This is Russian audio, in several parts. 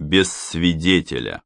без свидетеля.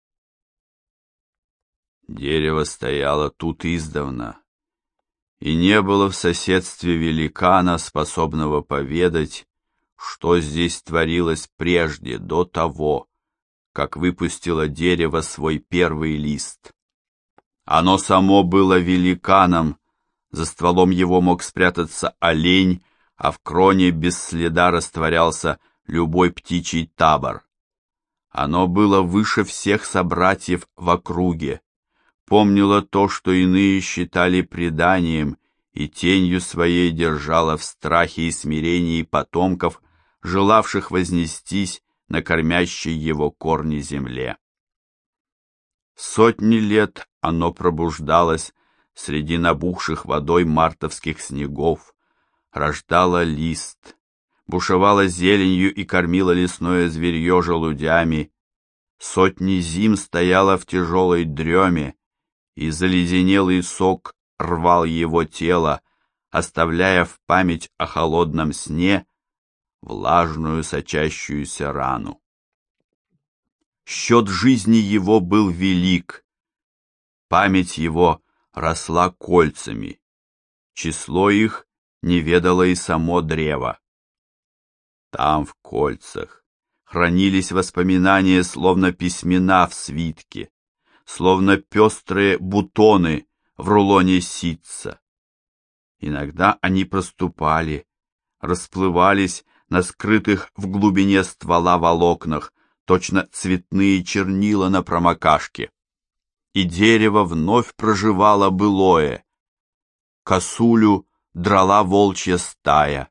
Дерево стояло тут издавна, и не было в соседстве великана, способного поведать, что здесь творилось прежде, до того, как выпустило дерево свой первый лист. Оно само было великаном, за стволом его мог спрятаться олень, а в кроне без следа растворялся любой птичий табор. Оно было выше всех собратьев в округе, помнило то, что иные считали преданием, и тенью своей держало в страхе и смирении потомков, желавших вознестись на кормящей его корни земле. Сотни лет оно пробуждалось среди набухших водой мартовских снегов, рождало лист, бушевало зеленью и кормило лесное зверье желудями, сотни зим стояло в тяжелой дреме, и заледенелый сок рвал его тело, оставляя в память о холодном сне влажную сочащуюся рану. Счет жизни его был велик, память его росла кольцами, число их не ведало и само древо. Там, в кольцах, хранились воспоминания, словно письмена в свитке, словно пестрые бутоны в рулоне ситца. Иногда они проступали, расплывались на скрытых в глубине ствола волокнах, точно цветные чернила на промокашке. И дерево вновь проживало былое. Косулю драла волчья стая.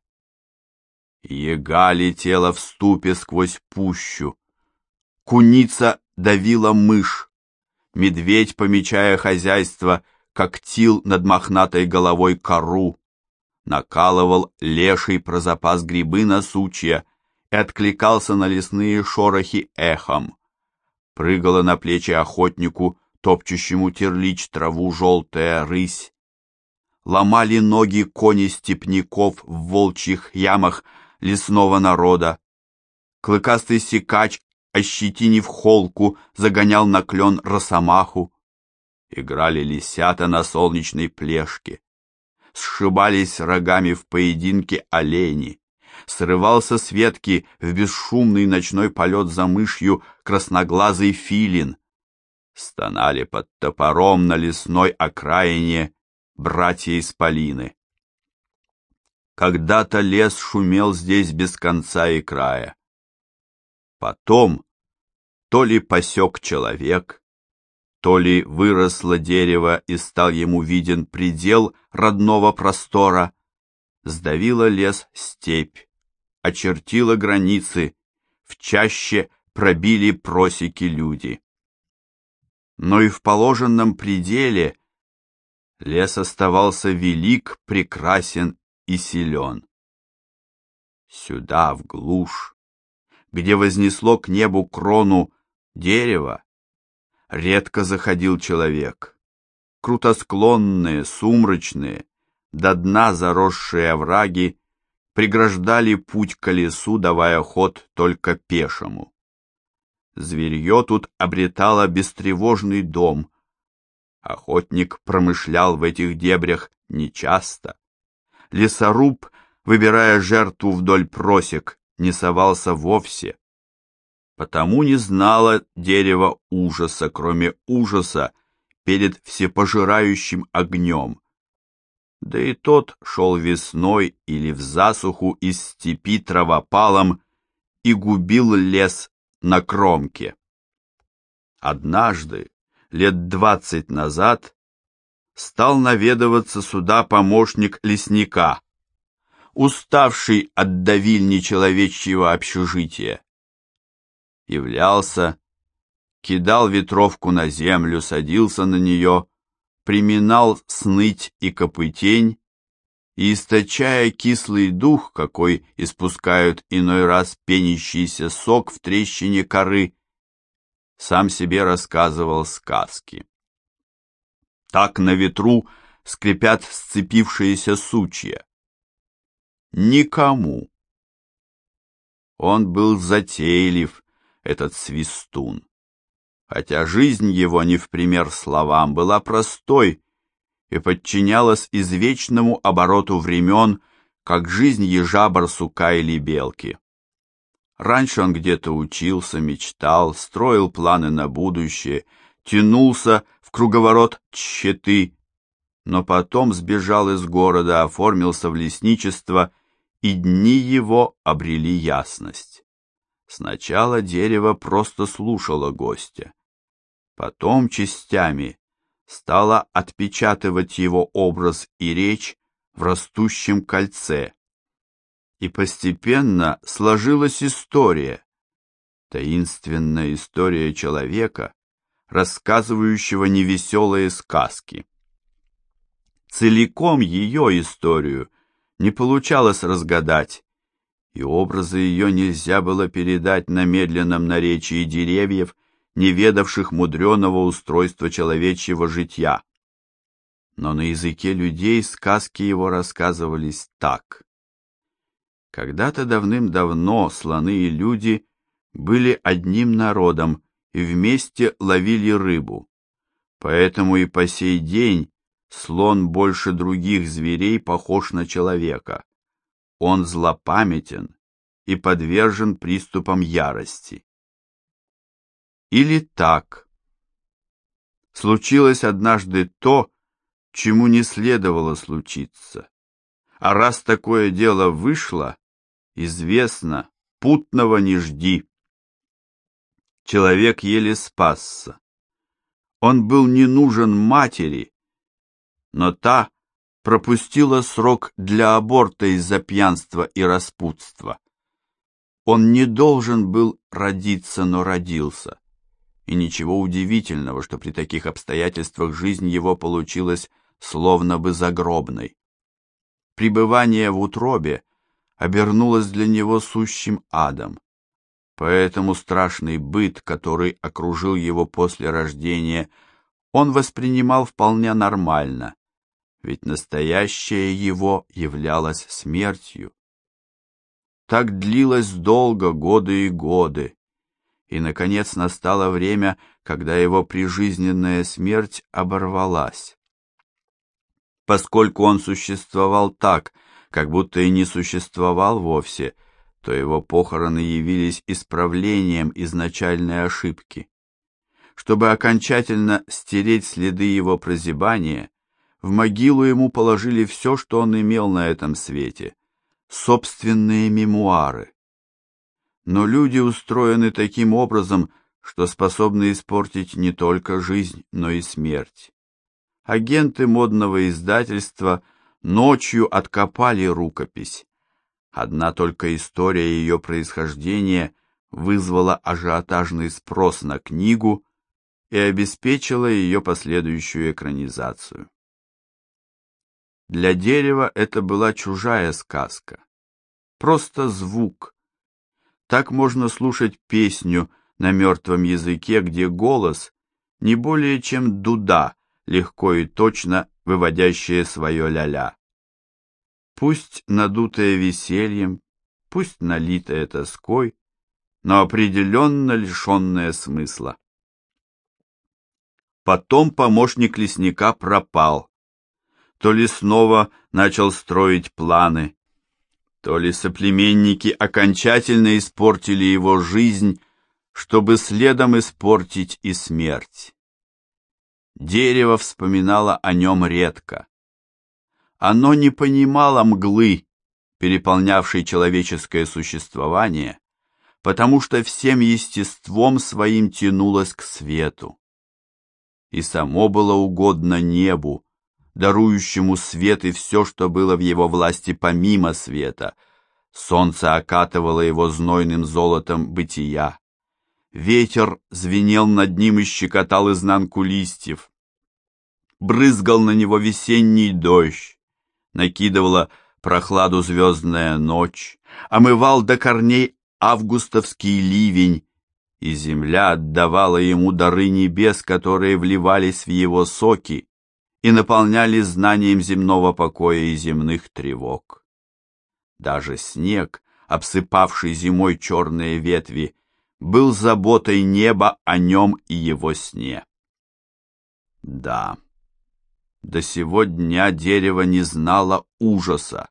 Яга летела в ступе сквозь пущу. Куница давила мышь. Медведь, помечая хозяйство, когтил над мохнатой головой кору. Накалывал леший про запас грибы на сучья и откликался на лесные шорохи эхом. Прыгала на плечи охотнику, топчущему терлич траву, желтая рысь. Ломали ноги кони степняков в волчьих ямах лесного народа. Клыкастый сикач, ощетинив холку, загонял на клен росомаху. Играли лисята на солнечной плешке. Сшибались рогами в поединке олени. Срывался с ветки в бесшумный ночной полет за мышью красноглазый филин. Стонали под топором на лесной окраине братья-исполины. Когда-то лес шумел здесь без конца и края. Потом то ли посек человек, то ли выросло дерево и стал ему виден предел родного простора, сдавила лес степь, очертила границы, в чаще пробили просеки люди. Но и в положенном пределе лес оставался велик, прекрасен и силен. Сюда, в глушь, где вознесло к небу крону дерева, редко заходил человек. Крутосклонные, сумрачные, до дна заросшие овраги преграждали путь колесу, давая ход только пешему. Зверье тут обретало бестревожный дом. Охотник промышлял в этих дебрях нечасто. Лесоруб, выбирая жертву вдоль просек, не совался вовсе. Потому не знало дерево ужаса, кроме ужаса перед всепожирающим огнем. Да и тот шел весной или в засуху из степи травопалом и губил лес на кромке. Однажды, лет 20 назад, стал наведываться сюда помощник лесника, уставший от давильни человечьего общежития. Являлся, кидал ветровку на землю, садился на нее, приминал сныть и копытень, и, источая кислый дух, какой испускают иной раз пенящийся сок в трещине коры, сам себе рассказывал сказки. Так на ветру скрипят сцепившиеся сучья. Никому. Он был затейлив, этот свистун. Хотя жизнь его, не в пример словам, была простой и подчинялась извечному обороту времен, как жизнь ежа, барсука или белки. Раньше он где-то учился, мечтал, строил планы на будущее, тянулся в круговорот тщеты, но потом сбежал из города, оформился в лесничество, и дни его обрели ясность. Сначала дерево просто слушало гостя, потом частями стало отпечатывать его образ и речь в растущем кольце. И постепенно сложилась история, таинственная история человека, рассказывающего невеселые сказки. Целиком ее историю не получалось разгадать, и образы ее нельзя было передать на медленном наречии деревьев, не ведавших мудреного устройства человечьего житья. Но на языке людей сказки его рассказывались так. Когда-то давным-давно слоны и люди были одним народом и вместе ловили рыбу. Поэтому и по сей день слон больше других зверей похож на человека. Он злопамятен и подвержен приступам ярости. Или так. Случилось однажды то, чему не следовало случиться. А раз такое дело вышло, известно, путного не жди. Человек еле спасся. Он был не нужен матери, но та пропустила срок для аборта из-за пьянства и распутства. Он не должен был родиться, но родился. И ничего удивительного, что при таких обстоятельствах жизнь его получилась словно бы загробной. Пребывание в утробе обернулось для него сущим адом. Поэтому страшный быт, который окружил его после рождения, он воспринимал вполне нормально, ведь настоящее его являлось смертью. Так длилось долго, годы и годы, и, наконец, настало время, когда его прижизненная смерть оборвалась. Поскольку он существовал так, как будто и не существовал вовсе, то его похороны явились исправлением изначальной ошибки. Чтобы окончательно стереть следы его прозябания, в могилу ему положили все, что он имел на этом свете, собственные мемуары. Но люди устроены таким образом, что способны испортить не только жизнь, но и смерть. Агенты модного издательства ночью откопали рукопись. Одна только история ее происхождения вызвала ажиотажный спрос на книгу и обеспечила ее последующую экранизацию. Для дерева это была чужая сказка, просто звук. Так можно слушать песню на мертвом языке, где голос не более чем дуда, легко и точно выводящая свое ля-ля. Пусть надутая весельем, пусть налитая тоской, но определенно лишенная смысла. Потом помощник лесника пропал. То ли снова начал строить планы, то ли соплеменники окончательно испортили его жизнь, чтобы следом испортить и смерть. Дерево вспоминало о нем редко. Оно не понимало мглы, переполнявшей человеческое существование, потому что всем естеством своим тянулось к свету. И само было угодно небу, дарующему свет и все, что было в его власти помимо света. Солнце окатывало его знойным золотом бытия. Ветер звенел над ним и щекотал изнанку листьев. Брызгал на него весенний дождь, накидывала прохладу звездная ночь, омывал до корней августовский ливень, и земля отдавала ему дары небес, которые вливались в его соки и наполняли знанием земного покоя и земных тревог. Даже снег, обсыпавший зимой черные ветви, был заботой неба о нем и его сне. Да, до сего дня дерево не знало ужаса.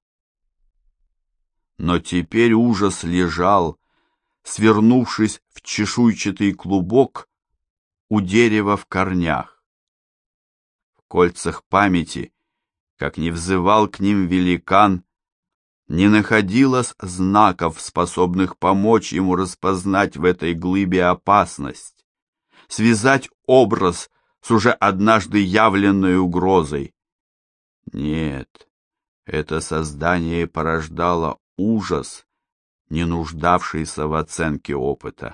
Но теперь ужас лежал, свернувшись в чешуйчатый клубок у дерева в корнях. В кольцах памяти, как ни взывал к ним великан, не находилось знаков, способных помочь ему распознать в этой глыбе опасность, связать образ с уже однажды явленной угрозой. Нет, это создание порождало ужас, не нуждавшийся в оценке опыта.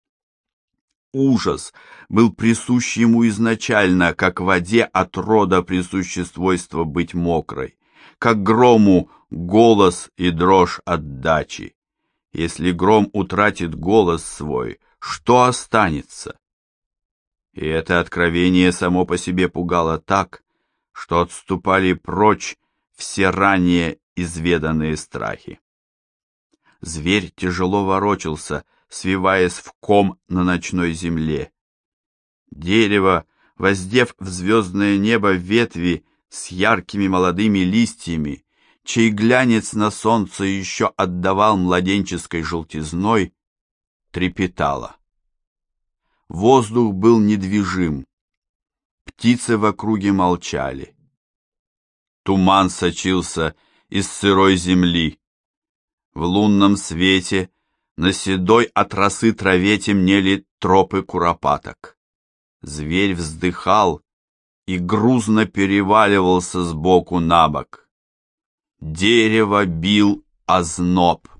Ужас был присущ ему изначально, как воде от рода присуще свойство быть мокрой, как грому голос и дрожь отдачи. Если гром утратит голос свой, что останется? И это откровение само по себе пугало так, что отступали прочь все ранее изведанные страхи. Зверь тяжело ворочался, свиваясь в ком на ночной земле. Дерево, воздев в звездное небо ветви с яркими молодыми листьями, чей глянец на солнце еще отдавал младенческой желтизной, трепетало. Воздух был недвижим, птицы в округе молчали. Туман сочился из сырой земли. В лунном свете на седой от росы траве темнели тропы куропаток. Зверь вздыхал и грузно переваливался с боку на бок. Дерево бил озноб.